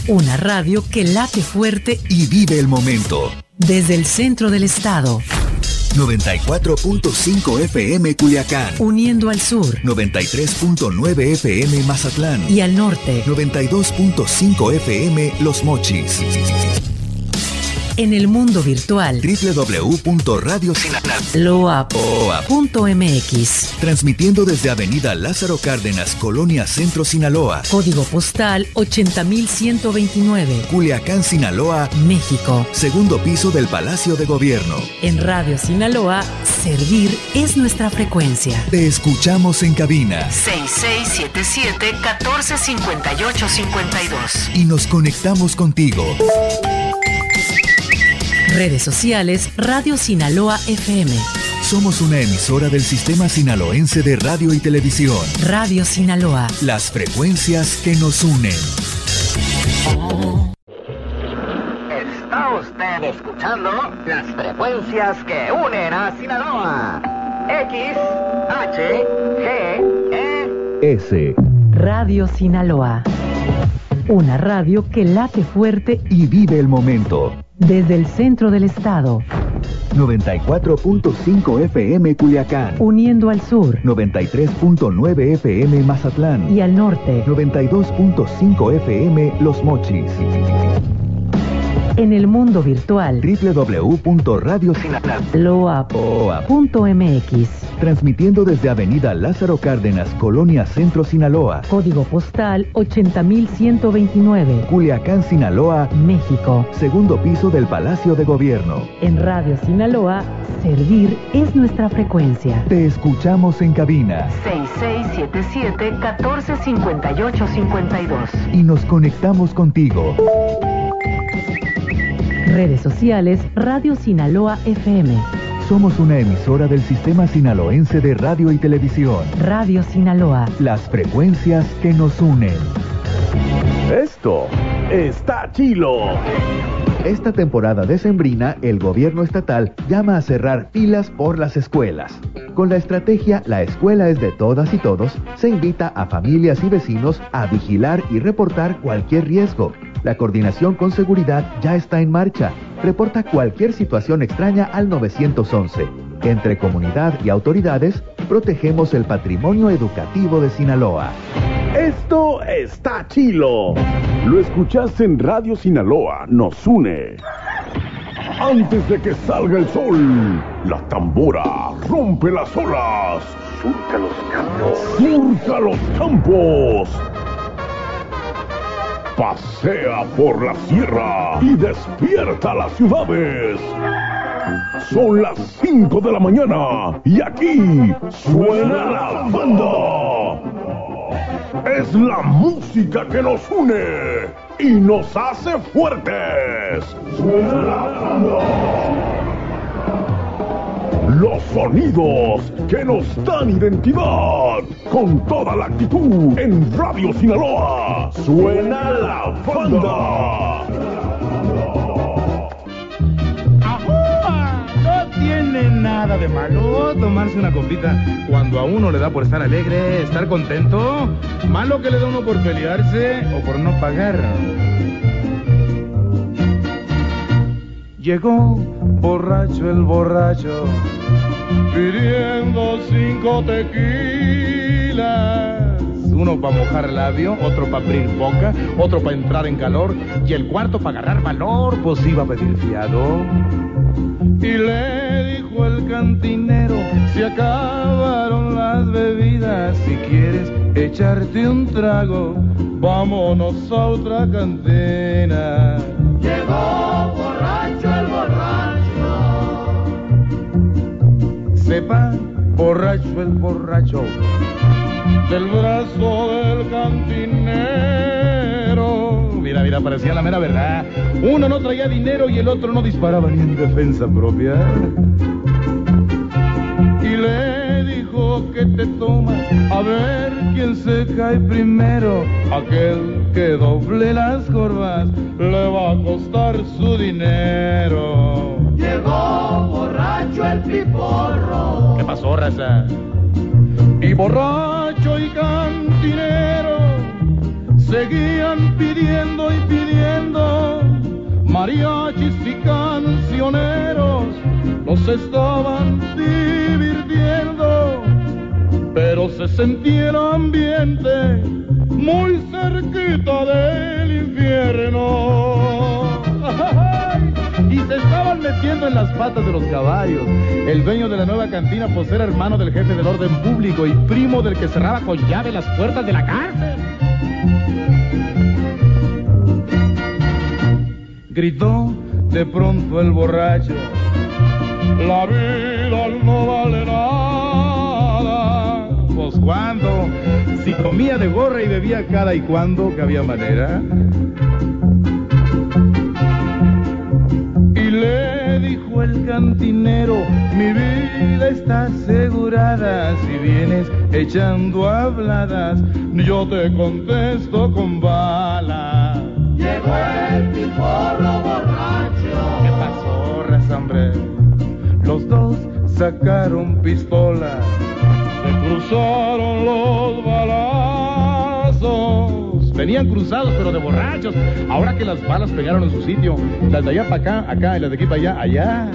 Una radio que late fuerte y vive el momento. Desde el centro del estado. 94.5 FM Culiacán. Uniendo al sur. 93.9 FM Mazatlán. Y al norte. 92.5 FM Los Mochis. En el mundo virtual. www.radiosinaloa.mx. Transmitiendo desde Avenida Lázaro Cárdenas, Colonia Centro, Sinaloa. Código postal 80.129. Culiacán, Sinaloa, México. Segundo piso del Palacio de Gobierno. En Radio Sinaloa, servir es nuestra frecuencia. Te escuchamos en cabina. 6677-1458-52. Y nos conectamos contigo. Redes sociales, Radio Sinaloa FM. Somos una emisora del Sistema Sinaloense de Radio y Televisión. Radio Sinaloa. Las frecuencias que nos unen. Está usted escuchando las frecuencias que unen a Sinaloa. X, H, G, E, S. Radio Sinaloa. Una radio que late fuerte y vive el momento. Desde el centro del estado. 94.5 FM Culiacán. Uniendo al sur. 93.9 FM Mazatlán. Y al norte. 92.5 FM Los Mochis. En el mundo virtual. www.radiosinaloa.mx. Transmitiendo desde Avenida Lázaro Cárdenas, Colonia Centro, Sinaloa. Código postal 80.129. Culiacán, Sinaloa, México. Segundo piso del Palacio de Gobierno. En Radio Sinaloa, servir es nuestra frecuencia. Te escuchamos en cabina. 6677-1458-52. Y nos conectamos contigo. Redes sociales, Radio Sinaloa FM. Somos una emisora del Sistema Sinaloense de Radio y Televisión. Radio Sinaloa. Las frecuencias que nos unen. Esto está chilo. Esta temporada decembrina, el gobierno estatal llama a cerrar filas por las escuelas. Con la estrategia La escuela es de todas y todos, se invita a familias y vecinos a vigilar y reportar cualquier riesgo. La coordinación con seguridad ya está en marcha. Reporta cualquier situación extraña al 911. Entre comunidad y autoridades, protegemos el patrimonio educativo de Sinaloa. Esto está chilo. Lo escuchaste en Radio Sinaloa, nos une. Antes de que salga el sol, la tambora rompe las olas. Surca los campos. Surca los campos. Pasea por la sierra y despierta las ciudades. Son las 5 de la mañana y aquí suena la banda. Es la música que nos une y nos hace fuertes. Suena la banda. Los sonidos que nos dan identidad, con toda la actitud en Radio Sinaloa. Suena la banda. ¡Ajúa! No tiene nada de malo tomarse una copita cuando a uno le da por estar alegre, estar contento. Malo que le da uno por pelearse o por no pagar. Llegó borracho el borracho, pidiendo 5 tequilas. Uno para mojar labio, otro para abrir boca, otro para entrar en calor, y el cuarto para agarrar valor, pues iba a pedir fiado. Y le dijo el cantinero, se acabaron las bebidas, si quieres echarte un trago, vámonos a otra cantina. Llegó borracho el borracho. Sepa, borracho el borracho, del brazo del cantinero. Mira, parecía la mera verdad. Uno no traía dinero y el otro no disparaba ni en defensa propia. Y le dijo, ¿qué te tomas? A ver quién se cae primero. Aquel que doble las corvas le va a costar su dinero. Llegó borracho el piporro. ¿Qué pasó, raza? Y borracho y cantinero se seguían pidiendo y pidiendo, mariachis y cancioneros los estaban divirtiendo, pero se sentía el ambiente muy cerquita del infierno. Y se estaban metiendo en las patas de los caballos. El dueño de la nueva cantina pues era hermano del jefe del orden público y primo del que cerraba con llave las puertas de la cárcel. Gritó de pronto el borracho: la vida no vale nada. Pues cuando, si comía de gorra y bebía cada y cuando que había manera. Y le dijo el cantinero: mi vida está asegurada, si vienes echando habladas, yo te contesto con balas. Llegó el piporro borracho. ¿Qué pasó, raza, hombre? Los dos sacaron pistolas, se cruzaron los balazos. Venían cruzados pero de borrachos. Ahora que las balas pegaron en su sitio, las de allá para acá, y las de aquí para allá, allá.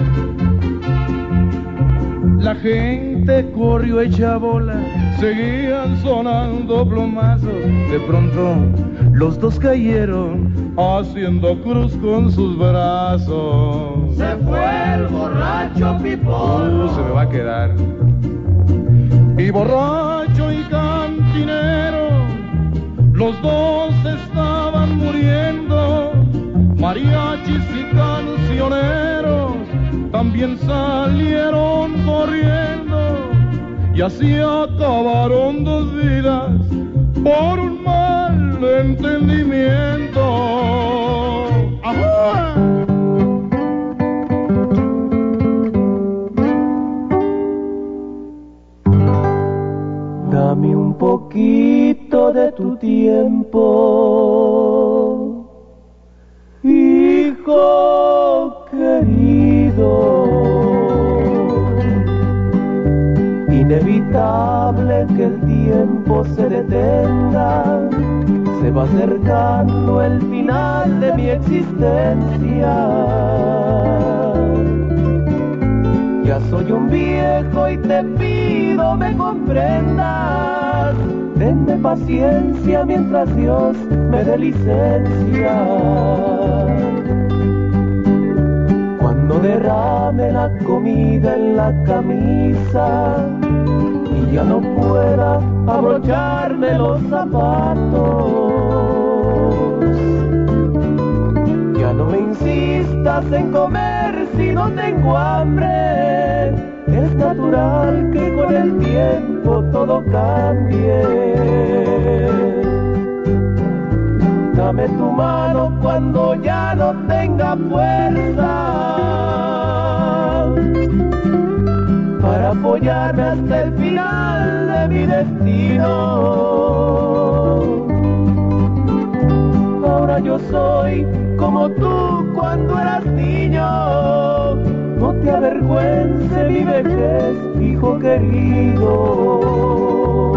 La gente corrió hecha bola, seguían sonando plomazos. De pronto los dos cayeron haciendo cruz con sus brazos. Se fue el borracho piporro. Se me va a quedar. Y borracho y cantinero, los dos estaban muriendo. Mariachis y cancioneros también salieron corriendo. Y así acabaron dos vidas por un mal entendimiento. ¡Ajá! Dame un poquito de tu tiempo, hijo querido. Inevitable que el tiempo se detenga, se va acercando el final de mi existencia. Ya soy un viejo y te pido me comprendas. Denme paciencia mientras Dios me dé licencia. Cuando derrame la comida en la camisa y ya no pueda abrocharme los zapatos, ya no me insistas en comer si no tengo hambre. Es natural que con el tiempo todo cambie. Dame tu mano cuando ya no tenga fuerza para apoyarme hasta el final de mi destino. Ahora yo soy como tú cuando eras niño. No te avergüence mi vejez, hijo querido.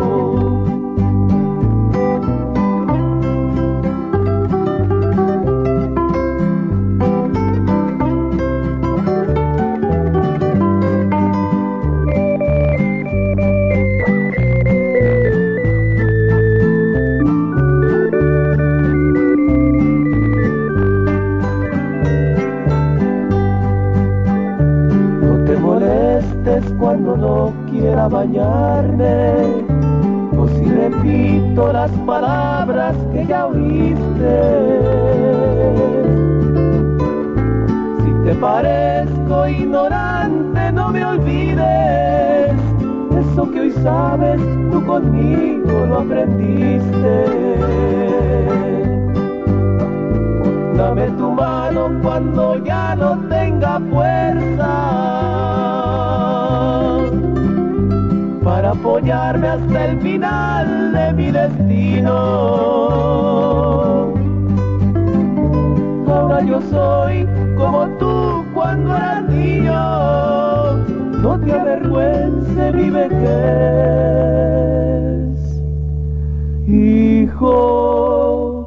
Cuando no quiera bañarme, o si repito las palabras que ya oíste. Si te parezco ignorante, no me olvides. Eso que hoy sabes, tú conmigo lo aprendiste. Dame tu mano cuando ya no tenga fuerza para apoyarme hasta el final de mi destino. Ahora yo soy como tú cuando eras niño. No te avergüence mi vejez, hijo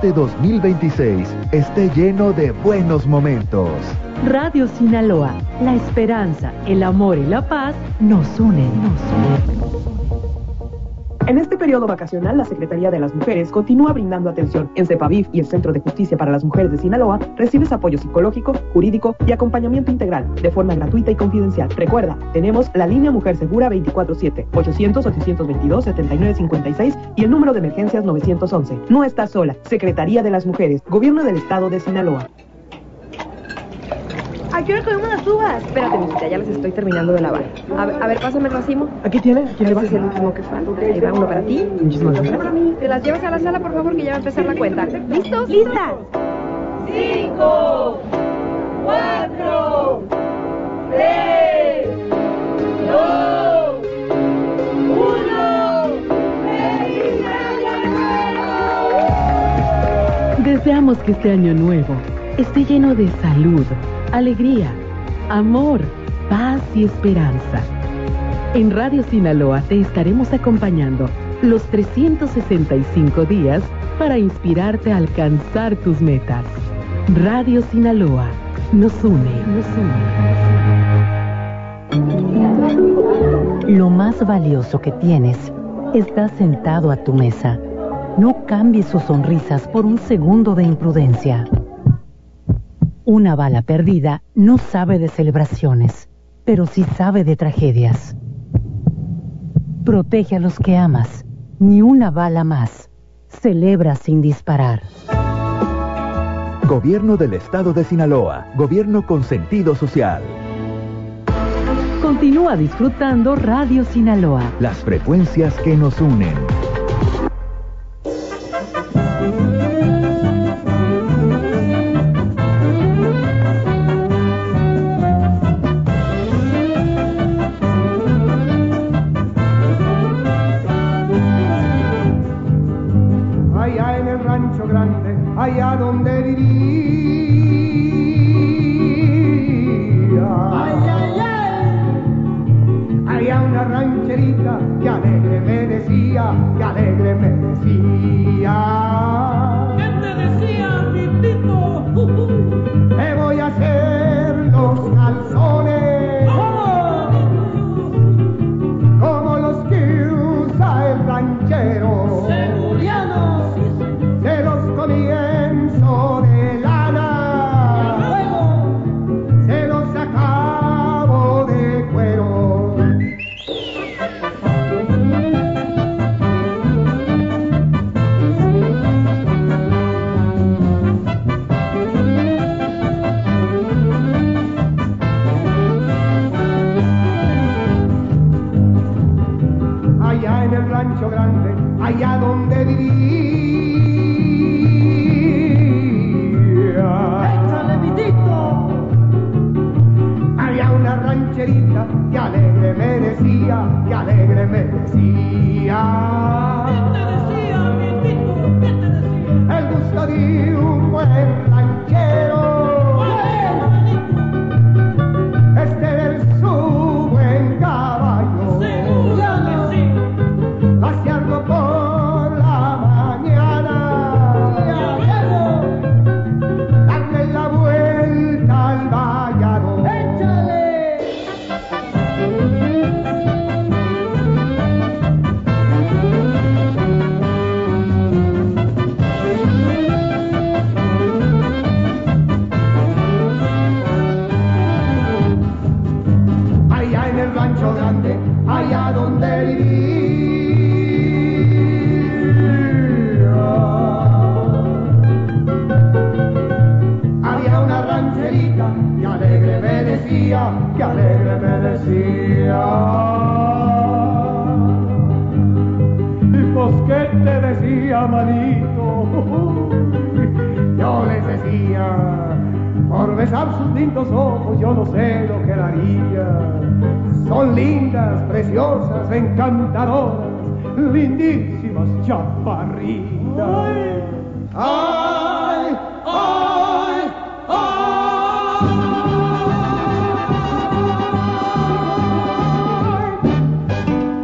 este 2026 esté lleno de buenos momentos. Radio Sinaloa, la esperanza, el amor y la paz nos unen. En este periodo vacacional, la Secretaría de las Mujeres continúa brindando atención. En CEPAVIF y el Centro de Justicia para las Mujeres de Sinaloa, recibes apoyo psicológico, jurídico y acompañamiento integral, de forma gratuita y confidencial. Recuerda, tenemos la línea Mujer Segura 24/7, 800-822-7956 y el número de emergencias 911. No estás sola. Secretaría de las Mujeres, Gobierno del Estado de Sinaloa. ¿A qué hora comemos las uvas? Espérate, mijita, ya las estoy terminando de lavar. A ver, pásame el racimo. Aquí tiene, aquí le va. Ese es el último que falta. Ahí va uno para ti. Muchísimas gracias. Para mí. Te las llevas a la sala, por favor, que ya va a empezar la cuenta. ¿Listos? ¡Listas! 5, 4, 3, 2, 1. ¡Feliz Año Nuevo! Deseamos que este año nuevo esté lleno de salud, alegría, amor, paz y esperanza. En Radio Sinaloa te estaremos acompañando los 365 días para inspirarte a alcanzar tus metas. Radio Sinaloa nos une. Lo más valioso que tienes está sentado a tu mesa. No cambies sus sonrisas por un segundo de imprudencia. Una bala perdida no sabe de celebraciones, pero sí sabe de tragedias. Protege a los que amas. Ni una bala más. Celebra sin disparar. Gobierno del Estado de Sinaloa. Gobierno con sentido social. Continúa disfrutando Radio Sinaloa. Las frecuencias que nos unen. Allá donde vivía. Ay, ay, ay. Allá una rancherita que alegre me decía, que alegre me decía. ¿Qué te decía, mi tito? Te voy a hacer los calzones como los que usa el ranchero. Severiano. De los comienzos de lana, se los acabo de cuero. Allá en el rancho grande, allá donde viví. Que alegre me decía, que alegre me decía. ¿Qué te decía, mi tito? ¿Qué te decía? El gusto de un buen ranchero. Es tener su buen caballo. Pasearlo por la mañana. Darle la vuelta al vallado. Allá donde vivía, había una rancherita que alegre me decía, que alegre me decía. Y pues qué te decía, manito, yo les decía, por besar sus lindos ojos yo no sé lo que daría. Son lindas, preciosas, encantadoras, lindísimas chaparritas. ¡Ay! ¡Ay!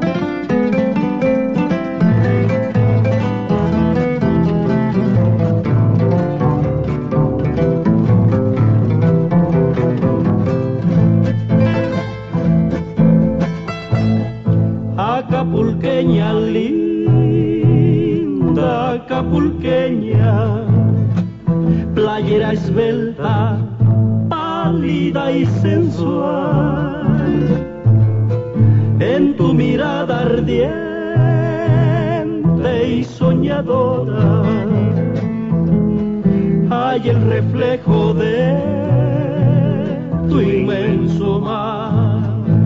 ¡Ay! Acapulqueña linda, acapulqueña, playera esbelta, pálida y sensual, en tu mirada ardiente y soñadora hay el reflejo de tu inmenso mar.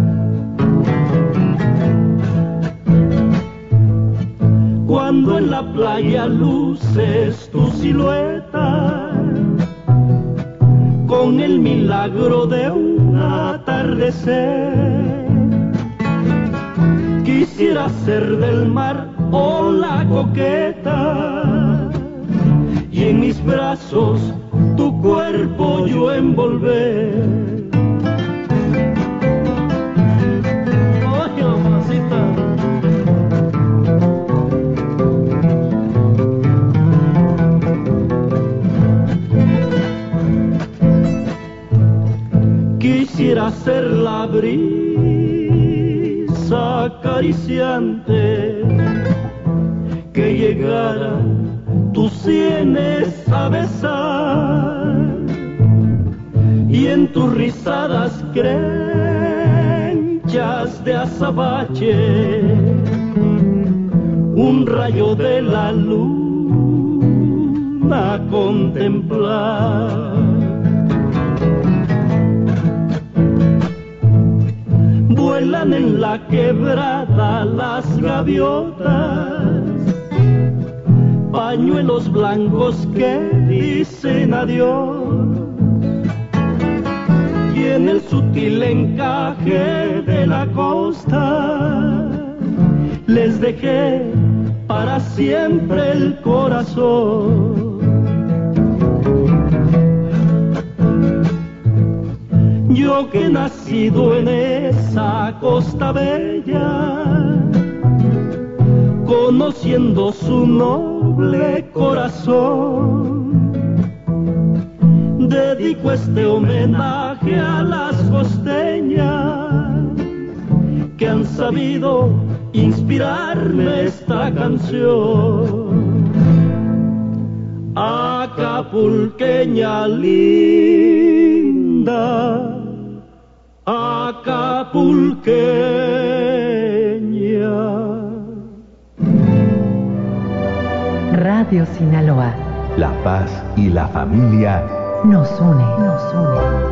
Cuando en la playa luces tu silueta, con el milagro de un atardecer, quisiera ser del mar ola coqueta, y en mis brazos tu cuerpo yo envolver. Oye, mamacita. Quisiera ser la brisa acariciante que llegara tus sienes a besar, y en tus rizadas crenchas de azabache un rayo de la luna contemplar. Vuelan en la quebrada las gaviotas, pañuelos blancos que dicen adiós, y en el sutil encaje de la costa les dejé para siempre el corazón. Yo que he nacido en esa costa bella, conociendo su noble corazón, dedico este homenaje a las costeñas que han sabido inspirarme esta canción. Acapulqueña linda, acapulqueña. Radio Sinaloa. La paz y la familia nos une, nos une.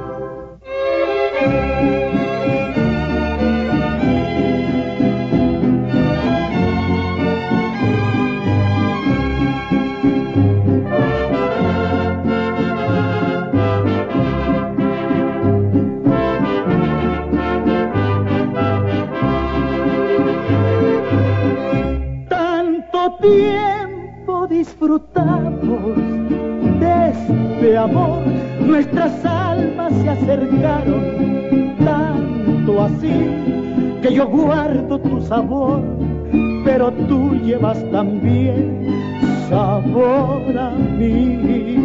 Tiempo disfrutamos de este amor, nuestras almas se acercaron, tanto así que yo guardo tu sabor, pero tú llevas también sabor a mí.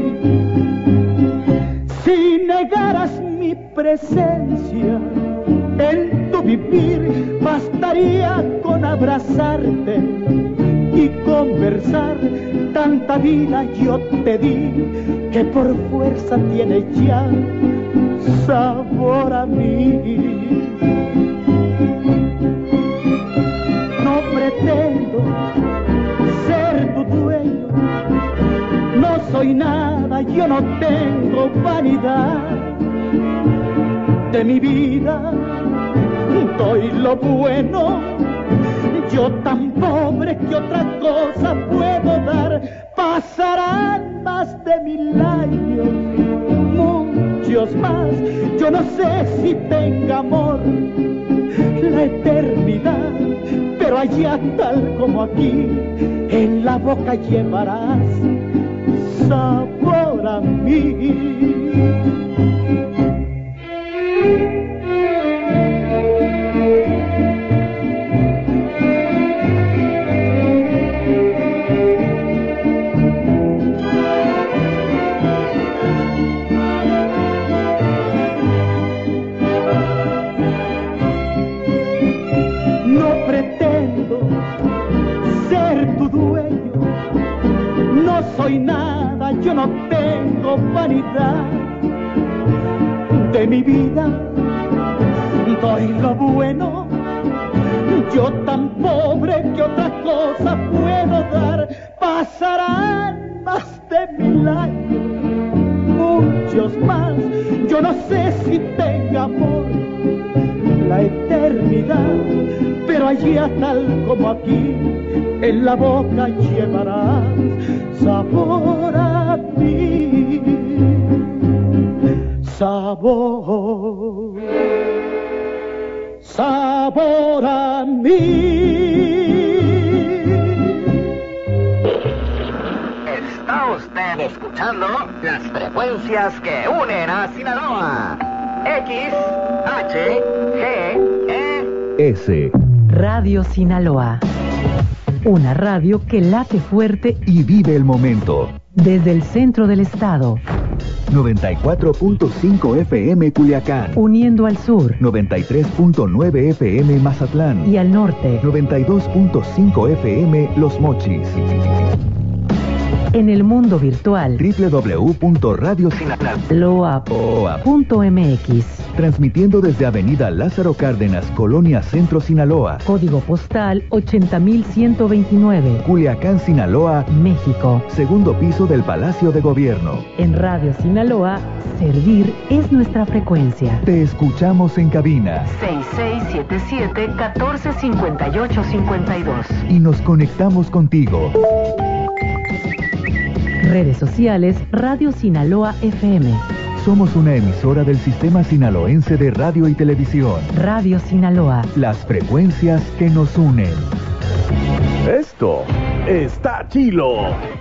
Si negaras mi presencia en tu vivir, bastaría con abrazarte y conversar. Tanta vida yo te di que por fuerza tiene ya sabor a mí. No pretendo ser tu dueño, no soy nada, yo no tengo vanidad. De mi vida doy lo bueno, yo tan pobre que otra cosa puedo dar. Pasarán más de 1000 años, muchos más, yo no sé si tenga amor la eternidad, pero allá tal como aquí, en la boca llevarás sabor a mí. yo no tengo vanidad. De mi vida doy lo bueno, yo tan pobre que otra cosa puedo dar. Pasarán más de 1000 años, muchos más, yo no sé si tenga amor la eternidad, pero allá tal como aquí, en la boca llevarás sabor a mí, sabor, sabor a mí. Está usted escuchando las frecuencias que unen a Sinaloa. X, H, G, E, S. Radio Sinaloa. Una radio que late fuerte y vive el momento. Desde el centro del estado. 94.5 FM Culiacán. Uniendo al sur. 93.9 FM Mazatlán. Y al norte. 92.5 FM Los Mochis. En el mundo virtual. www.radiosinaloa.mx. Transmitiendo desde Avenida Lázaro Cárdenas, Colonia Centro, Sinaloa. Código postal 80.129. Culiacán, Sinaloa, México. Segundo piso del Palacio de Gobierno. En Radio Sinaloa, servir es nuestra frecuencia. Te escuchamos en cabina 6677-1458-52. y nos conectamos contigo. Redes sociales, Radio Sinaloa FM. Somos una emisora del Sistema Sinaloense de Radio y Televisión. Radio Sinaloa. Las frecuencias que nos unen. Esto está chilo.